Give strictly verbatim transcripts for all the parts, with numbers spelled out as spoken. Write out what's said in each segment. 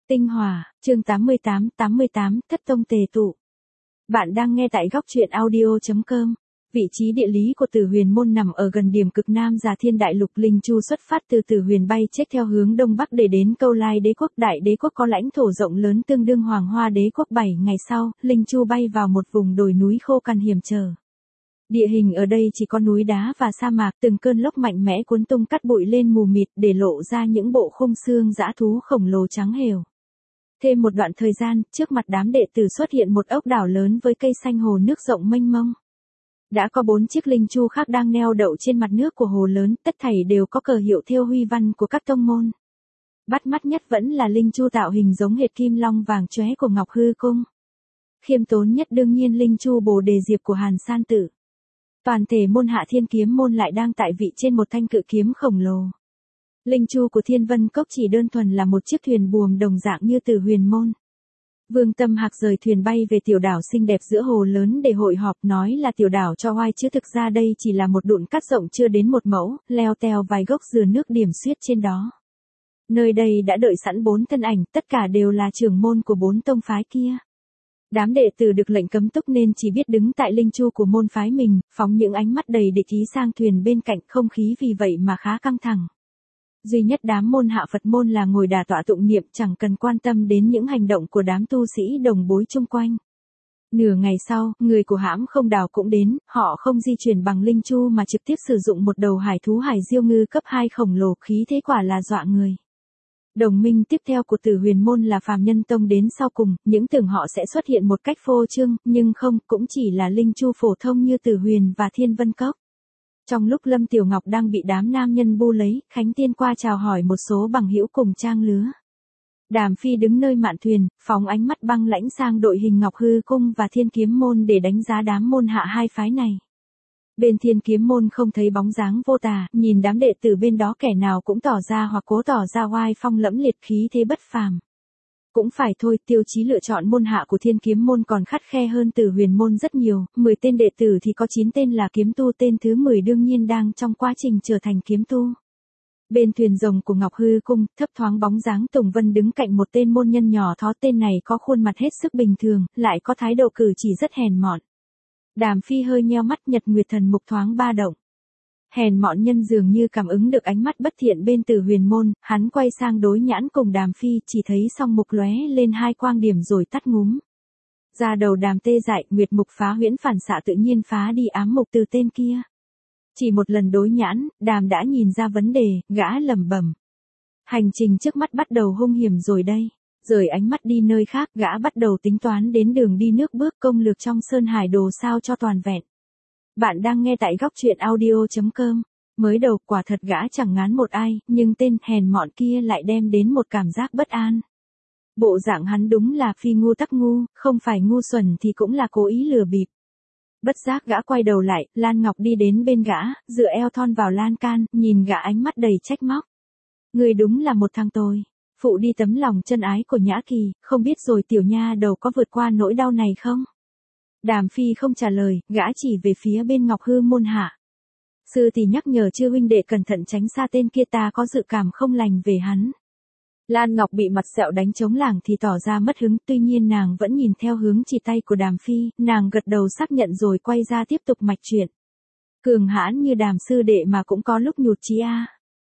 Tinh Hòa, chương tám mươi tám, tám mươi tám, Thất Tông Tề Tụ. Bạn đang nghe tại góc truyện audio chấm com. Vị trí địa lý của Tử Huyền Môn nằm ở gần điểm cực nam Già Thiên Đại Lục. Linh Chu xuất phát từ Tử Huyền bay chết theo hướng đông bắc để đến Câu Lai Đế quốc. Đại đế quốc có lãnh thổ rộng lớn tương đương Hoàng Hoa Đế quốc. Bảy ngày sau, Linh Chu bay vào một vùng đồi núi khô cằn hiểm trở. Địa hình ở đây chỉ có núi đá và sa mạc, từng cơn lốc mạnh mẽ cuốn tung cát bụi lên mù mịt để lộ ra những bộ khung xương dã thú khổng lồ trắng hều. Thêm một đoạn thời gian, trước mặt đám đệ tử xuất hiện một ốc đảo lớn với cây xanh hồ nước rộng mênh mông. Đã có bốn chiếc linh chu khác đang neo đậu trên mặt nước của hồ lớn, tất thảy đều có cờ hiệu thêu huy văn của các tông môn. Bắt mắt nhất vẫn là linh chu tạo hình giống hệt kim long vàng chóe của Ngọc Hư Cung. Khiêm tốn nhất đương nhiên linh chu Bồ Đề Diệp của Hàn San Tử. Toàn thể môn Hạ Thiên Kiếm môn lại đang tại vị trên một thanh cự kiếm khổng lồ. Linh chu của Thiên Vân Cốc chỉ đơn thuần là một chiếc thuyền buồm đồng dạng như Tử Huyền Môn. Vương Tâm Hạc rời thuyền bay về tiểu đảo xinh đẹp giữa hồ lớn để hội họp, nói là tiểu đảo cho hoai chứ thực ra đây chỉ là một đụn cát rộng chưa đến một mẫu, leo teo vài gốc dừa nước điểm xuyết trên đó. Nơi đây đã đợi sẵn bốn thân ảnh, tất cả đều là trưởng môn của bốn tông phái kia. Đám đệ tử được lệnh cấm túc nên chỉ biết đứng tại linh chu của môn phái mình, phóng những ánh mắt đầy địch ý sang thuyền bên cạnh, không khí vì vậy mà khá căng thẳng. Duy nhất đám môn Hạ Phật môn là ngồi đả tọa tụng niệm, chẳng cần quan tâm đến những hành động của đám tu sĩ đồng bối chung quanh. Nửa ngày sau, người của hãm Không Đảo cũng đến, họ không di chuyển bằng linh chu mà trực tiếp sử dụng một đầu hải thú hải diêu ngư cấp hai khổng lồ, khí thế quả là dọa người. Đồng minh tiếp theo của Tử Huyền Môn là Phàm Nhân Tông đến sau cùng, những tưởng họ sẽ xuất hiện một cách phô trương, nhưng không, cũng chỉ là linh chu phổ thông như Tử Huyền và Thiên Vân Cốc. Trong lúc Lâm Tiểu Ngọc đang bị đám nam nhân bu lấy, Khánh Tiên qua chào hỏi một số bằng hữu cùng trang lứa. Đàm Phi đứng nơi mạn thuyền, phóng ánh mắt băng lãnh sang đội hình Ngọc Hư Cung và Thiên Kiếm Môn để đánh giá đám môn hạ hai phái này. Bên Thiên Kiếm Môn không thấy bóng dáng vô tà, nhìn đám đệ tử bên đó kẻ nào cũng tỏ ra hoặc cố tỏ ra oai phong lẫm liệt, khí thế bất phàm. Cũng phải thôi, tiêu chí lựa chọn môn hạ của Thiên Kiếm Môn còn khắt khe hơn Tử Huyền Môn rất nhiều, mười tên đệ tử thì có chín tên là kiếm tu, tên thứ mười đương nhiên đang trong quá trình trở thành kiếm tu. Bên thuyền rồng của Ngọc Hư Cung, thấp thoáng bóng dáng Tùng Vân đứng cạnh một tên môn nhân nhỏ thó, tên này có khuôn mặt hết sức bình thường, lại có thái độ cử chỉ rất hèn mọn. Đàm Phi hơi nheo mắt, Nhật Nguyệt Thần mục thoáng ba động. Hèn mọn nhân dường như cảm ứng được ánh mắt bất thiện bên Tử Huyền Môn, hắn quay sang đối nhãn cùng Đàm Phi, chỉ thấy song mục lóe lên hai quang điểm rồi tắt ngúm. Ra đầu Đàm tê dại, Nguyệt mục phá huyễn phản xạ tự nhiên phá đi ám mục từ tên kia. Chỉ một lần đối nhãn, Đàm đã nhìn ra vấn đề, gã lẩm bẩm. Hành trình trước mắt bắt đầu hung hiểm rồi đây. Rời ánh mắt đi nơi khác, gã bắt đầu tính toán đến đường đi nước bước, công lược trong Sơn Hải Đồ sao cho toàn vẹn. Bạn đang nghe tại góc truyện audio chấm com. Mới đầu quả thật gã chẳng ngán một ai, nhưng tên hèn mọn kia lại đem đến một cảm giác bất an. Bộ dạng hắn đúng là phi ngu tắc ngu, không phải ngu xuẩn thì cũng là cố ý lừa bịp. Bất giác gã quay đầu lại, Lan Ngọc đi đến bên gã, dựa eo thon vào lan can, nhìn gã ánh mắt đầy trách móc. Người đúng là một thằng tồi. Phụ đi tấm lòng chân ái của Nhã Kỳ, không biết rồi tiểu nha đầu có vượt qua nỗi đau này không? Đàm Phi không trả lời, gã chỉ về phía bên Ngọc Hư Môn hạ. Sư thì nhắc nhở chư huynh đệ cẩn thận tránh xa tên kia, ta có dự cảm không lành về hắn. Lan Ngọc bị mặt sẹo đánh trống lảng thì tỏ ra mất hứng, tuy nhiên nàng vẫn nhìn theo hướng chỉ tay của Đàm Phi, nàng gật đầu xác nhận rồi quay ra tiếp tục mạch chuyện. Cường hãn như Đàm sư đệ mà cũng có lúc nhụt chí a.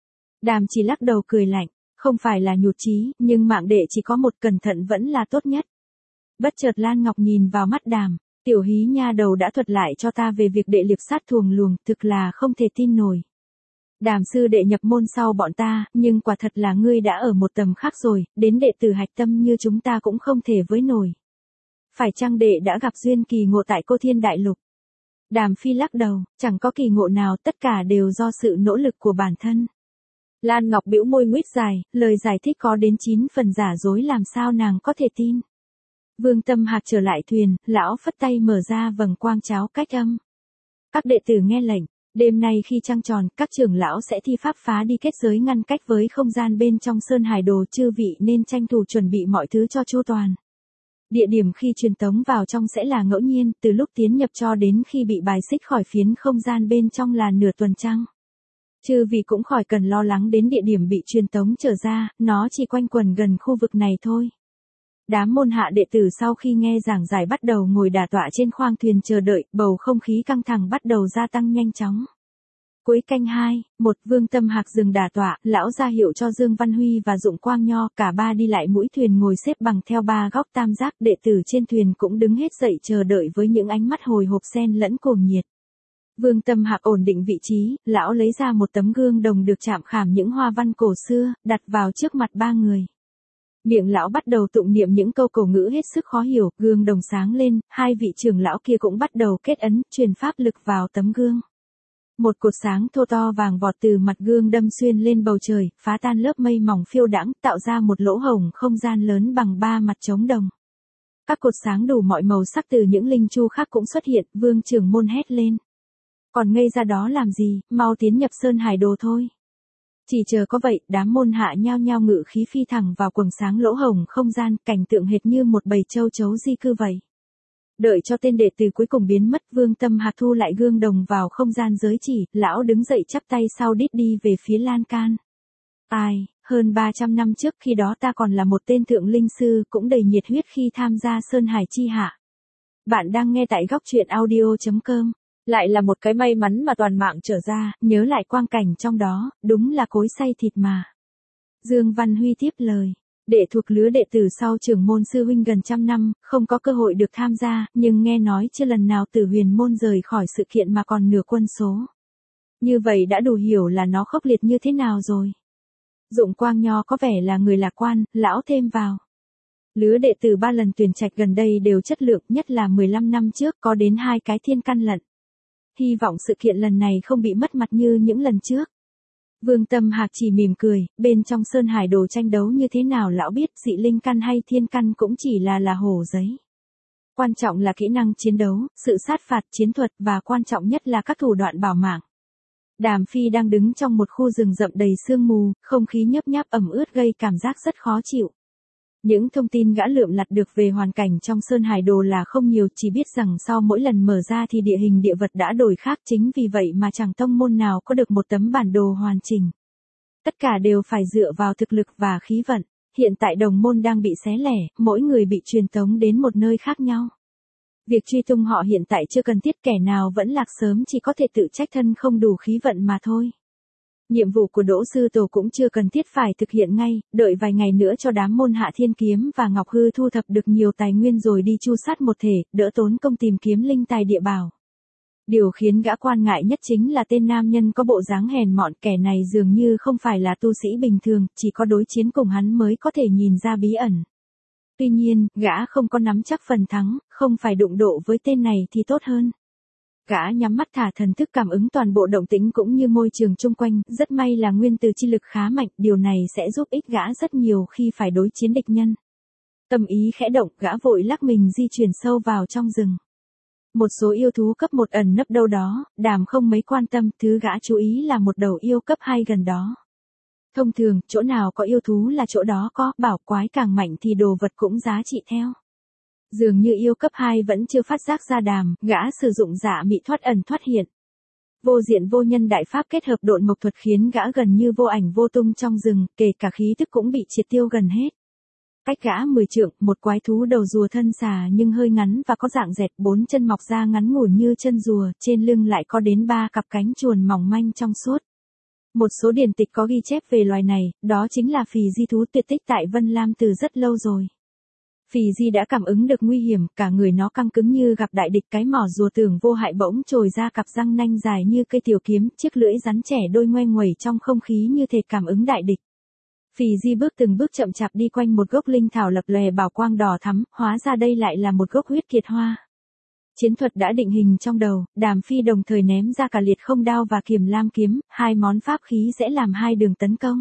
Đàm chỉ lắc đầu cười lạnh. Không phải là nhụt chí, nhưng mạng đệ chỉ có một, cẩn thận vẫn là tốt nhất. Bất chợt Lan Ngọc nhìn vào mắt Đàm, tiểu hí nha đầu đã thuật lại cho ta về việc đệ liệp sát thuồng luồng, thực là không thể tin nổi. Đàm sư đệ nhập môn sau bọn ta, nhưng quả thật là ngươi đã ở một tầm khác rồi, đến đệ tử hạch tâm như chúng ta cũng không thể với nổi. Phải chăng đệ đã gặp duyên kỳ ngộ tại Cô Thiên Đại Lục? Đàm Phi lắc đầu, chẳng có kỳ ngộ nào, tất cả đều do sự nỗ lực của bản thân. Lan Ngọc bĩu môi nguyết dài, lời giải thích có đến chín phần giả dối, làm sao nàng có thể tin. Vương Tâm Hạc trở lại thuyền, lão phất tay mở ra vầng quang cháo cách âm. Các đệ tử nghe lệnh, đêm nay khi trăng tròn, các trưởng lão sẽ thi pháp phá đi kết giới ngăn cách với không gian bên trong Sơn Hải Đồ, chư vị nên tranh thủ chuẩn bị mọi thứ cho chu toàn. Địa điểm khi truyền tống vào trong sẽ là ngẫu nhiên, từ lúc tiến nhập cho đến khi bị bài xích khỏi phiến không gian bên trong là nửa tuần trăng. Chư vị cũng khỏi cần lo lắng đến địa điểm bị truyền tống trở ra, nó chỉ quanh quẩn gần khu vực này thôi. Đám môn hạ đệ tử sau khi nghe giảng giải bắt đầu ngồi đả tọa trên khoang thuyền chờ đợi, bầu không khí căng thẳng bắt đầu gia tăng nhanh chóng. Cuối canh hai, một Vương Tâm Hạc dừng đả tọa, lão ra hiệu cho Dương Văn Huy và Dụng Quang Nho, cả ba đi lại mũi thuyền ngồi xếp bằng theo ba góc tam giác, đệ tử trên thuyền cũng đứng hết dậy chờ đợi với những ánh mắt hồi hộp xen lẫn cuồng nhiệt. Vương Tâm Hạc ổn định vị trí, lão lấy ra một tấm gương đồng được chạm khảm những hoa văn cổ xưa, đặt vào trước mặt ba người. Miệng lão bắt đầu tụng niệm những câu cổ ngữ hết sức khó hiểu, gương đồng sáng lên, hai vị trưởng lão kia cũng bắt đầu kết ấn, truyền pháp lực vào tấm gương. Một cột sáng thô to vàng vọt từ mặt gương đâm xuyên lên bầu trời, phá tan lớp mây mỏng phiêu đãng, tạo ra một lỗ hổng không gian lớn bằng ba mặt trống đồng. Các cột sáng đủ mọi màu sắc từ những linh chu khác cũng xuất hiện, Vương trưởng môn hét lên. Còn ngây ra đó làm gì, mau tiến nhập Sơn Hải Đồ thôi. Chỉ chờ có vậy, đám môn hạ nhao nhao ngự khí phi thẳng vào quầng sáng lỗ hổng không gian, cảnh tượng hệt như một bầy châu chấu di cư vậy. Đợi cho tên đệ tử cuối cùng biến mất, Vương Tâm Hạc thu lại gương đồng vào không gian giới chỉ, lão đứng dậy chắp tay sau đít đi về phía lan can. Ai, hơn ba trăm năm trước khi đó ta còn là một tên thượng linh sư, cũng đầy nhiệt huyết khi tham gia Sơn Hải chi hạ. Bạn đang nghe tại góc truyện audio chấm com. Lại là một cái may mắn mà toàn mạng trở ra, nhớ lại quang cảnh trong đó, đúng là cối xay thịt mà. Dương Văn Huy tiếp lời. Đệ thuộc lứa đệ tử sau trưởng môn sư huynh gần trăm năm, không có cơ hội được tham gia, nhưng nghe nói chưa lần nào Tử Huyền môn rời khỏi sự kiện mà còn nửa quân số. Như vậy đã đủ hiểu là nó khốc liệt như thế nào rồi. Dụng Quang Nho có vẻ là người lạc quan, lão thêm vào. Lứa đệ tử ba lần tuyển trạch gần đây đều chất lượng, nhất là mười lăm năm trước có đến hai cái thiên căn lận. Hy vọng sự kiện lần này không bị mất mặt như những lần trước. Vương Tâm Hạc chỉ mỉm cười, bên trong Sơn Hải Đồ tranh đấu như thế nào lão biết, dị linh căn hay thiên căn cũng chỉ là là hổ giấy. Quan trọng là kỹ năng chiến đấu, sự sát phạt, chiến thuật và quan trọng nhất là các thủ đoạn bảo mạng. Đàm Phi đang đứng trong một khu rừng rậm đầy sương mù, không khí nhấp nháp ẩm ướt gây cảm giác rất khó chịu. Những thông tin gã lượm lặt được về hoàn cảnh trong Sơn Hải Đồ là không nhiều, chỉ biết rằng sau mỗi lần mở ra thì địa hình địa vật đã đổi khác, chính vì vậy mà chẳng tông môn nào có được một tấm bản đồ hoàn chỉnh. Tất cả đều phải dựa vào thực lực và khí vận. Hiện tại đồng môn đang bị xé lẻ, mỗi người bị truyền tống đến một nơi khác nhau. Việc truy tung họ hiện tại chưa cần thiết, kẻ nào vẫn lạc sớm chỉ có thể tự trách thân không đủ khí vận mà thôi. Nhiệm vụ của Đỗ Sư Tổ cũng chưa cần thiết phải thực hiện ngay, đợi vài ngày nữa cho đám môn Hạ Thiên Kiếm và Ngọc Hư thu thập được nhiều tài nguyên rồi đi chu sát một thể, đỡ tốn công tìm kiếm linh tài địa bảo. Điều khiến gã quan ngại nhất chính là tên nam nhân có bộ dáng hèn mọn, kẻ này dường như không phải là tu sĩ bình thường, chỉ có đối chiến cùng hắn mới có thể nhìn ra bí ẩn. Tuy nhiên, gã không có nắm chắc phần thắng, không phải đụng độ với tên này thì tốt hơn. Gã nhắm mắt thả thần thức cảm ứng toàn bộ động tĩnh cũng như môi trường chung quanh, rất may là nguyên từ chi lực khá mạnh, điều này sẽ giúp ích gã rất nhiều khi phải đối chiến địch nhân. Tâm ý khẽ động, gã vội lắc mình di chuyển sâu vào trong rừng. Một số yêu thú cấp một ẩn nấp đâu đó, Đàm không mấy quan tâm, thứ gã chú ý là một đầu yêu cấp hai gần đó. Thông thường, chỗ nào có yêu thú là chỗ đó có, bảo quái càng mạnh thì đồ vật cũng giá trị theo. Dường như yêu cấp hai vẫn chưa phát giác ra Đàm, gã sử dụng dạ mị thoát ẩn thoát hiện. Vô diện vô nhân đại pháp kết hợp độn mộc thuật khiến gã gần như vô ảnh vô tung trong rừng, kể cả khí tức cũng bị triệt tiêu gần hết. Cách gã mười trượng, một quái thú đầu rùa thân xà nhưng hơi ngắn và có dạng dẹt, bốn chân mọc ra ngắn ngủn như chân rùa, trên lưng lại có đến ba cặp cánh chuồn mỏng manh trong suốt. Một số điển tịch có ghi chép về loài này, đó chính là phì di thú tuyệt tích tại Vân Lam từ rất lâu rồi. Phì di đã cảm ứng được nguy hiểm, cả người nó căng cứng như gặp đại địch, cái mỏ rùa tưởng vô hại bỗng trồi ra cặp răng nanh dài như cây tiểu kiếm, chiếc lưỡi rắn trẻ đôi ngoe nguẩy trong không khí như thể cảm ứng đại địch. Phì di bước từng bước chậm chạp đi quanh một gốc linh thảo lập lòe bảo quang đỏ thắm, hóa ra đây lại là một gốc huyết kiệt hoa. Chiến thuật đã định hình trong đầu, Đàm Phi đồng thời ném ra cả liệt không đao và kiềm lam kiếm, hai món pháp khí sẽ làm hai đường tấn công.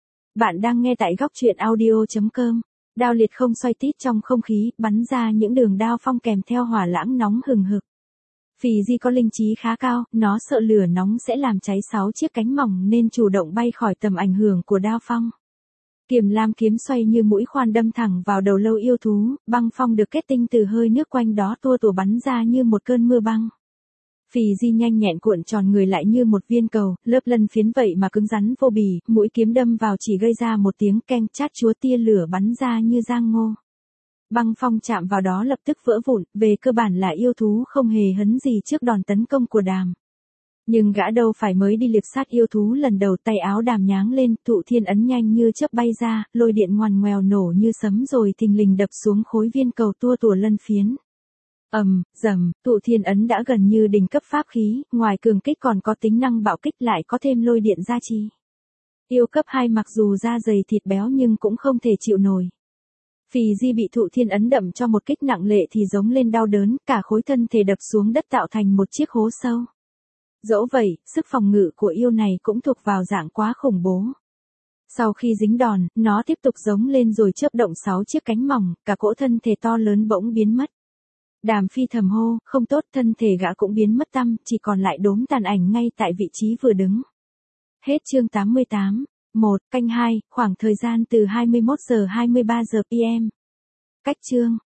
Bạn đang nghe tại góc truyện audio chấm com. Đao liệt không xoay tít trong không khí, bắn ra những đường đao phong kèm theo hỏa lãng nóng hừng hực. Phì di có linh trí khá cao, nó sợ lửa nóng sẽ làm cháy sáu chiếc cánh mỏng nên chủ động bay khỏi tầm ảnh hưởng của đao phong. Kiềm lam kiếm xoay như mũi khoan đâm thẳng vào đầu lâu yêu thú, băng phong được kết tinh từ hơi nước quanh đó tua tủa bắn ra như một cơn mưa băng. Phì Di nhanh nhẹn cuộn tròn người lại như một viên cầu, lớp lân phiến vậy mà cứng rắn vô bì, mũi kiếm đâm vào chỉ gây ra một tiếng keng chát chúa, tia lửa bắn ra như giang ngô. Băng phong chạm vào đó lập tức vỡ vụn, về cơ bản là yêu thú không hề hấn gì trước đòn tấn công của Đàm. Nhưng gã đâu phải mới đi liệp sát yêu thú lần đầu, tay áo Đàm nháng lên, Thụ Thiên ấn nhanh như chớp bay ra, lôi điện ngoằn ngoèo nổ như sấm rồi thình lình đập xuống khối viên cầu tua tủa lân phiến. Ầm, dầm, Thụ Thiên ấn đã gần như đỉnh cấp pháp khí, ngoài cường kích còn có tính năng bạo kích lại có thêm lôi điện gia trì. Yêu cấp hai mặc dù da dày thịt béo nhưng cũng không thể chịu nổi. Phì Di bị Thụ Thiên ấn đậm cho một kích nặng lệ thì giống lên đau đớn, cả khối thân thể đập xuống đất tạo thành một chiếc hố sâu. Dẫu vậy, sức phòng ngự của yêu này cũng thuộc vào dạng quá khủng bố. Sau khi dính đòn, nó tiếp tục giống lên rồi chớp động sáu chiếc cánh mỏng, cả cỗ thân thể to lớn bỗng biến mất. Đàm Phi thầm hô, không tốt, thân thể gã cũng biến mất tăm, chỉ còn lại đốm tàn ảnh ngay tại vị trí vừa đứng. Hết chương tám mươi tám. một, canh hai, khoảng thời gian từ hai mươi mốt giờ hai mươi ba giờ pê em. Cách chương